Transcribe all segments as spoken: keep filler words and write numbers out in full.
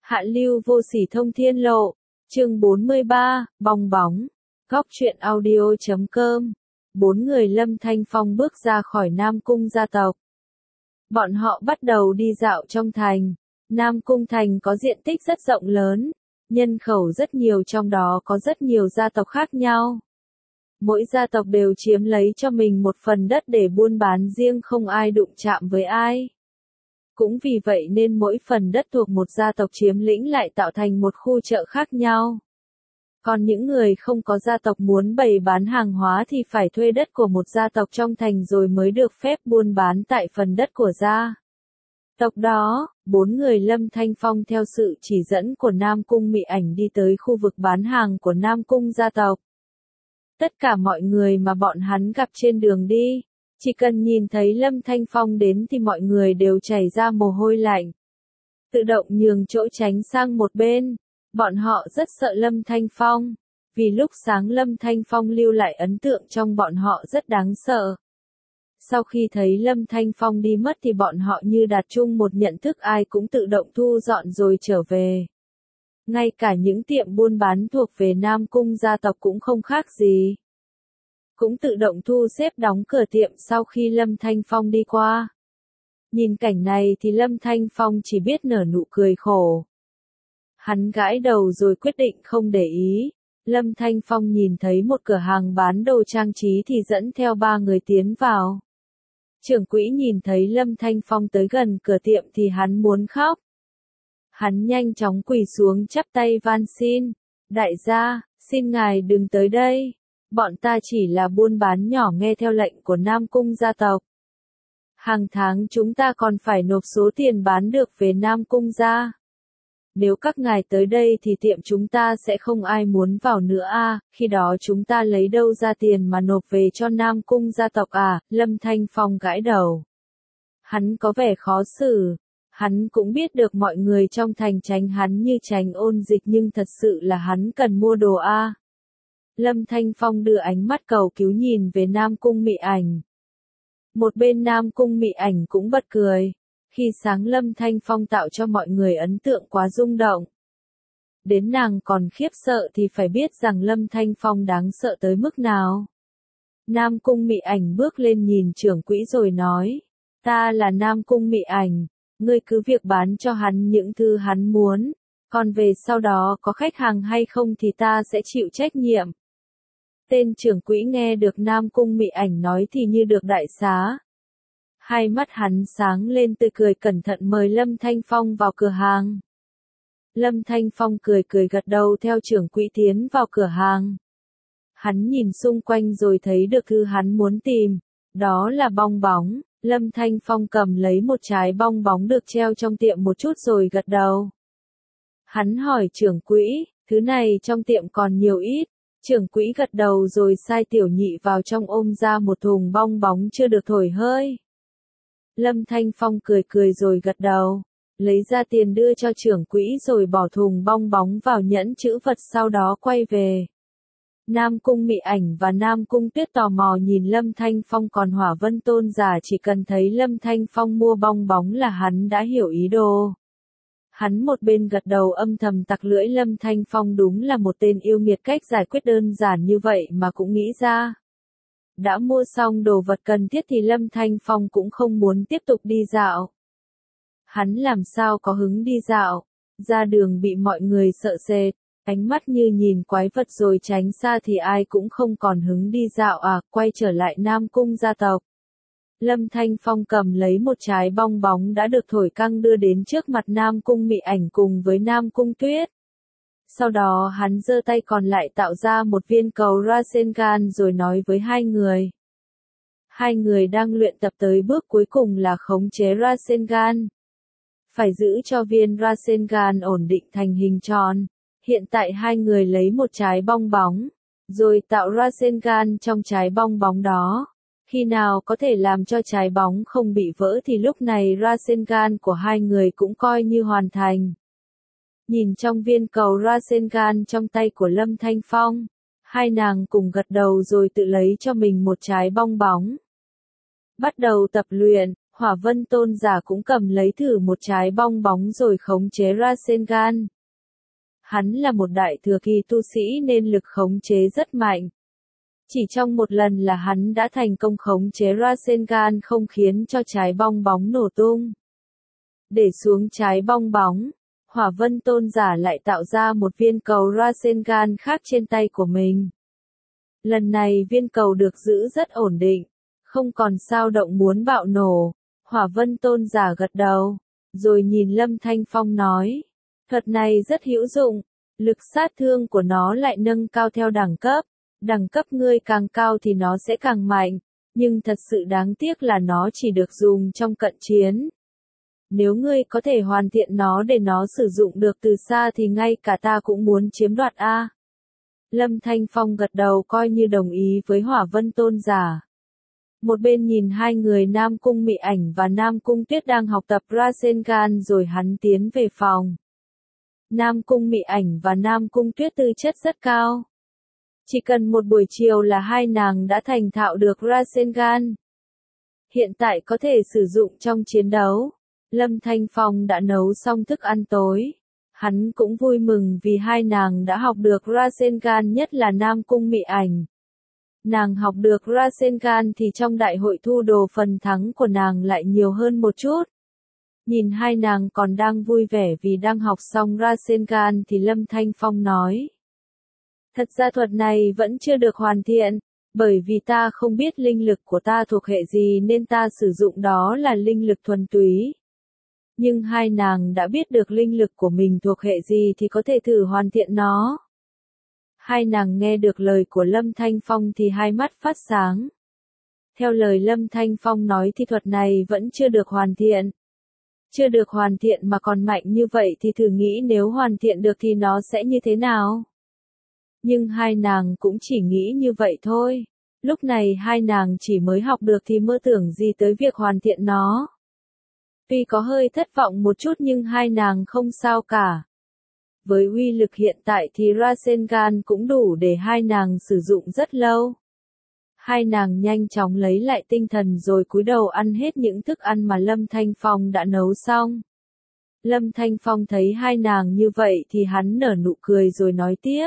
Hạ lưu vô sỉ thông thiên lộ, chương bốn mươi ba, bong bóng, góc truyện audio chấm com. Bốn người Lâm Thanh Phong bước ra khỏi Nam Cung gia tộc. Bọn họ bắt đầu đi dạo trong thành. Nam Cung thành có diện tích rất rộng lớn, nhân khẩu rất nhiều, trong đó có rất nhiều gia tộc khác nhau. Mỗi gia tộc đều chiếm lấy cho mình một phần đất để buôn bán riêng, không ai đụng chạm với ai. Cũng vì vậy nên mỗi phần đất thuộc một gia tộc chiếm lĩnh lại tạo thành một khu chợ khác nhau. Còn những người không có gia tộc muốn bày bán hàng hóa thì phải thuê đất của một gia tộc trong thành rồi mới được phép buôn bán tại phần đất của gia tộc đó. Bốn người Lâm Thanh Phong theo sự chỉ dẫn của Nam Cung Mị Ảnh đi tới khu vực bán hàng của Nam Cung gia tộc. Tất cả mọi người mà bọn hắn gặp trên đường đi, chỉ cần nhìn thấy Lâm Thanh Phong đến thì mọi người đều chảy ra mồ hôi lạnh, tự động nhường chỗ tránh sang một bên. Bọn họ rất sợ Lâm Thanh Phong, vì lúc sáng Lâm Thanh Phong lưu lại ấn tượng trong bọn họ rất đáng sợ. Sau khi thấy Lâm Thanh Phong đi mất thì bọn họ như đạt chung một nhận thức, ai cũng tự động thu dọn rồi trở về. Ngay cả những tiệm buôn bán thuộc về Nam Cung gia tộc cũng không khác gì, cũng tự động thu xếp đóng cửa tiệm sau khi Lâm Thanh Phong đi qua. Nhìn cảnh này thì Lâm Thanh Phong chỉ biết nở nụ cười khổ. Hắn gãi đầu rồi quyết định không để ý. Lâm Thanh Phong nhìn thấy một cửa hàng bán đồ trang trí thì dẫn theo ba người tiến vào. Trưởng quỹ nhìn thấy Lâm Thanh Phong tới gần cửa tiệm thì hắn muốn khóc. Hắn nhanh chóng quỳ xuống chắp tay van xin. Đại gia, xin ngài đừng tới đây. Bọn ta chỉ là buôn bán nhỏ nghe theo lệnh của Nam Cung gia tộc. Hàng tháng chúng ta còn phải nộp số tiền bán được về Nam Cung gia. Nếu các ngài tới đây thì tiệm chúng ta sẽ không ai muốn vào nữa a, à, khi đó chúng ta lấy đâu ra tiền mà nộp về cho Nam Cung gia tộc à? Lâm Thanh Phong gãi đầu. Hắn có vẻ khó xử. Hắn cũng biết được mọi người trong thành tránh hắn như tránh ôn dịch, nhưng thật sự là hắn cần mua đồ a. À. Lâm Thanh Phong đưa ánh mắt cầu cứu nhìn về Nam Cung Mị Ảnh. Một bên Nam Cung Mị Ảnh cũng bật cười. Khi sáng Lâm Thanh Phong tạo cho mọi người ấn tượng quá rung động. Đến nàng còn khiếp sợ thì phải biết rằng Lâm Thanh Phong đáng sợ tới mức nào. Nam Cung Mị Ảnh bước lên nhìn trưởng quỹ rồi nói. Ta là Nam Cung Mị Ảnh, ngươi cứ việc bán cho hắn những thứ hắn muốn. Còn về sau đó có khách hàng hay không thì ta sẽ chịu trách nhiệm. Tên trưởng quỹ nghe được Nam Cung Mị Ảnh nói thì như được đại xá. Hai mắt hắn sáng lên tươi cười, cẩn thận mời Lâm Thanh Phong vào cửa hàng. Lâm Thanh Phong cười cười gật đầu theo trưởng quỹ tiến vào cửa hàng. Hắn nhìn xung quanh rồi thấy được thứ hắn muốn tìm, đó là bong bóng. Lâm Thanh Phong cầm lấy một trái bong bóng được treo trong tiệm một chút rồi gật đầu. Hắn hỏi trưởng quỹ, thứ này trong tiệm còn nhiều ít. Trưởng quỹ gật đầu rồi sai tiểu nhị vào trong ôm ra một thùng bong bóng chưa được thổi hơi. Lâm Thanh Phong cười cười rồi gật đầu, lấy ra tiền đưa cho trưởng quỹ rồi bỏ thùng bong bóng vào nhẫn chữ vật, sau đó quay về. Nam Cung Mị Ảnh và Nam Cung Tuyết tò mò nhìn Lâm Thanh Phong, còn Hỏa Vân Tôn giả chỉ cần thấy Lâm Thanh Phong mua bong bóng là hắn đã hiểu ý đồ. Hắn một bên gật đầu âm thầm tặc lưỡi, Lâm Thanh Phong đúng là một tên yêu nghiệt, cách giải quyết đơn giản như vậy mà cũng nghĩ ra. Đã mua xong đồ vật cần thiết thì Lâm Thanh Phong cũng không muốn tiếp tục đi dạo. Hắn làm sao có hứng đi dạo, ra đường bị mọi người sợ sệt, ánh mắt như nhìn quái vật rồi tránh xa thì ai cũng không còn hứng đi dạo à. Quay trở lại Nam Cung gia tộc. Lâm Thanh Phong cầm lấy một trái bong bóng đã được thổi căng đưa đến trước mặt Nam Cung Mị Ảnh cùng với Nam Cung Tuyết. Sau đó hắn giơ tay còn lại tạo ra một viên cầu Rasengan rồi nói với hai người. Hai người đang luyện tập tới bước cuối cùng là khống chế Rasengan. Phải giữ cho viên Rasengan ổn định thành hình tròn. Hiện tại hai người lấy một trái bong bóng, rồi tạo Rasengan trong trái bong bóng đó. Khi nào có thể làm cho trái bóng không bị vỡ thì lúc này Rasengan của hai người cũng coi như hoàn thành. Nhìn trong viên cầu Rasengan trong tay của Lâm Thanh Phong, hai nàng cùng gật đầu rồi tự lấy cho mình một trái bong bóng. Bắt đầu tập luyện, Hỏa Vân Tôn giả cũng cầm lấy thử một trái bong bóng rồi khống chế Rasengan. Hắn là một đại thừa kỳ tu sĩ nên lực khống chế rất mạnh. Chỉ trong một lần là hắn đã thành công khống chế Rasengan không khiến cho trái bong bóng nổ tung. Để xuống trái bong bóng, Hỏa Vân Tôn giả lại tạo ra một viên cầu Rasengan khác trên tay của mình. Lần này viên cầu được giữ rất ổn định, không còn sao động muốn bạo nổ. Hỏa Vân Tôn giả gật đầu, rồi nhìn Lâm Thanh Phong nói, thuật này rất hữu dụng, lực sát thương của nó lại nâng cao theo đẳng cấp, đẳng cấp ngươi càng cao thì nó sẽ càng mạnh, nhưng thật sự đáng tiếc là nó chỉ được dùng trong cận chiến. Nếu ngươi có thể hoàn thiện nó để nó sử dụng được từ xa thì ngay cả ta cũng muốn chiếm đoạt a. Lâm Thanh Phong gật đầu coi như đồng ý với Hỏa Vân Tôn giả. Một bên nhìn hai người Nam Cung Mị Ảnh và Nam Cung Tuyết đang học tập Rasengan rồi hắn tiến về phòng. Nam Cung Mị Ảnh và Nam Cung Tuyết tư chất rất cao. Chỉ cần một buổi chiều là hai nàng đã thành thạo được Rasengan. Hiện tại có thể sử dụng trong chiến đấu. Lâm Thanh Phong đã nấu xong thức ăn tối. Hắn cũng vui mừng vì hai nàng đã học được Rasengan, nhất là Nam Cung Mị Ảnh. Nàng học được Rasengan thì trong đại hội thu đồ phần thắng của nàng lại nhiều hơn một chút. Nhìn hai nàng còn đang vui vẻ vì đang học xong Rasengan thì Lâm Thanh Phong nói. Thật ra thuật này vẫn chưa được hoàn thiện, bởi vì ta không biết linh lực của ta thuộc hệ gì nên ta sử dụng đó là linh lực thuần túy. Nhưng hai nàng đã biết được linh lực của mình thuộc hệ gì thì có thể thử hoàn thiện nó. Hai nàng nghe được lời của Lâm Thanh Phong thì hai mắt phát sáng. Theo lời Lâm Thanh Phong nói thì thuật này vẫn chưa được hoàn thiện. Chưa được hoàn thiện mà còn mạnh như vậy thì thử nghĩ nếu hoàn thiện được thì nó sẽ như thế nào? Nhưng hai nàng cũng chỉ nghĩ như vậy thôi. Lúc này hai nàng chỉ mới học được thì mơ tưởng gì tới việc hoàn thiện nó. Tuy có hơi thất vọng một chút nhưng hai nàng không sao cả. Với uy lực hiện tại thì Rasengan cũng đủ để hai nàng sử dụng rất lâu. Hai nàng nhanh chóng lấy lại tinh thần rồi cúi đầu ăn hết những thức ăn mà Lâm Thanh Phong đã nấu xong. Lâm Thanh Phong thấy hai nàng như vậy thì hắn nở nụ cười rồi nói tiếp.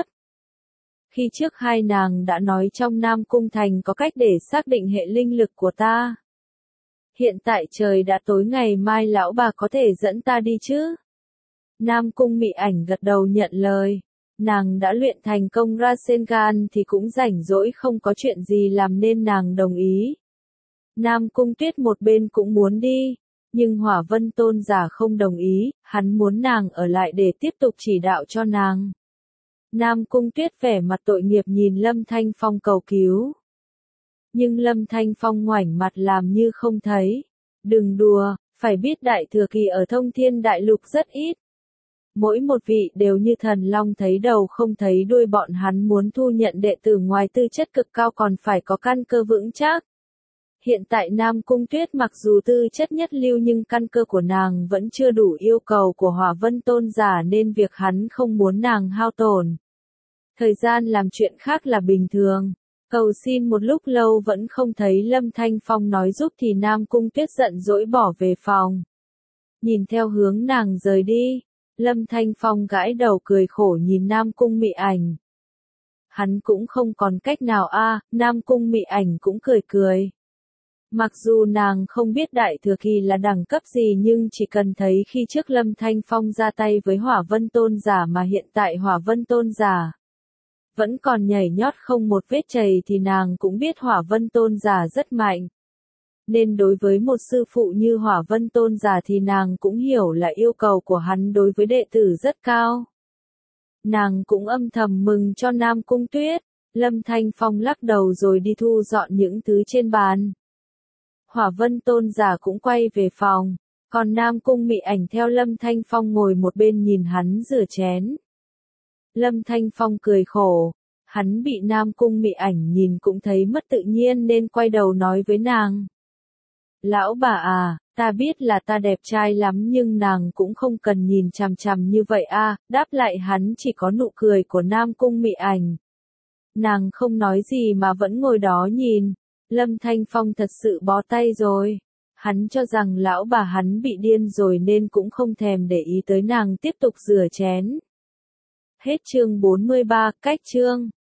Khi trước hai nàng đã nói trong Nam Cung Thành có cách để xác định hệ linh lực của ta. Hiện tại trời đã tối, ngày mai lão bà có thể dẫn ta đi chứ? Nam Cung Mị Ảnh gật đầu nhận lời. Nàng đã luyện thành công Rasengan thì cũng rảnh rỗi không có chuyện gì làm nên nàng đồng ý. Nam Cung Tuyết một bên cũng muốn đi, nhưng Hỏa Vân Tôn giả không đồng ý, hắn muốn nàng ở lại để tiếp tục chỉ đạo cho nàng. Nam Cung Tuyết vẻ mặt tội nghiệp nhìn Lâm Thanh Phong cầu cứu. Nhưng Lâm Thanh Phong ngoảnh mặt làm như không thấy. Đừng đùa, phải biết đại thừa kỳ ở Thông Thiên Đại Lục rất ít. Mỗi một vị đều như thần long thấy đầu không thấy đuôi, bọn hắn muốn thu nhận đệ tử ngoài tư chất cực cao còn phải có căn cơ vững chắc. Hiện tại Nam Cung Tuyết mặc dù tư chất nhất lưu nhưng căn cơ của nàng vẫn chưa đủ yêu cầu của Hỏa Vân Tôn giả nên việc hắn không muốn nàng hao tổn thời gian làm chuyện khác là bình thường. Cầu xin một lúc lâu vẫn không thấy Lâm Thanh Phong nói giúp thì Nam Cung Tuyết giận dỗi bỏ về phòng. Nhìn theo hướng nàng rời đi, Lâm Thanh Phong gãi đầu cười khổ nhìn Nam Cung Mị Ảnh. Hắn cũng không còn cách nào a, à, Nam Cung Mị Ảnh cũng cười cười. Mặc dù nàng không biết đại thừa kỳ là đẳng cấp gì nhưng chỉ cần thấy khi trước Lâm Thanh Phong ra tay với Hỏa Vân Tôn giả mà hiện tại Hỏa Vân Tôn giả vẫn còn nhảy nhót không một vết chày thì nàng cũng biết Hỏa Vân Tôn giả rất mạnh. Nên đối với một sư phụ như Hỏa Vân Tôn giả thì nàng cũng hiểu là yêu cầu của hắn đối với đệ tử rất cao. Nàng cũng âm thầm mừng cho Nam Cung Tuyết. Lâm Thanh Phong lắc đầu rồi đi thu dọn những thứ trên bàn. Hỏa Vân Tôn giả cũng quay về phòng, còn Nam Cung Mị Ảnh theo Lâm Thanh Phong ngồi một bên nhìn hắn rửa chén. Lâm Thanh Phong cười khổ, hắn bị Nam Cung Mị Ảnh nhìn cũng thấy mất tự nhiên nên quay đầu nói với nàng. Lão bà à, ta biết là ta đẹp trai lắm nhưng nàng cũng không cần nhìn chằm chằm như vậy a. À, đáp lại hắn chỉ có nụ cười của Nam Cung Mị Ảnh. Nàng không nói gì mà vẫn ngồi đó nhìn. Lâm Thanh Phong thật sự bó tay rồi. Hắn cho rằng lão bà hắn bị điên rồi nên cũng không thèm để ý tới nàng, tiếp tục rửa chén. Hết chương bốn mươi ba, cách chương.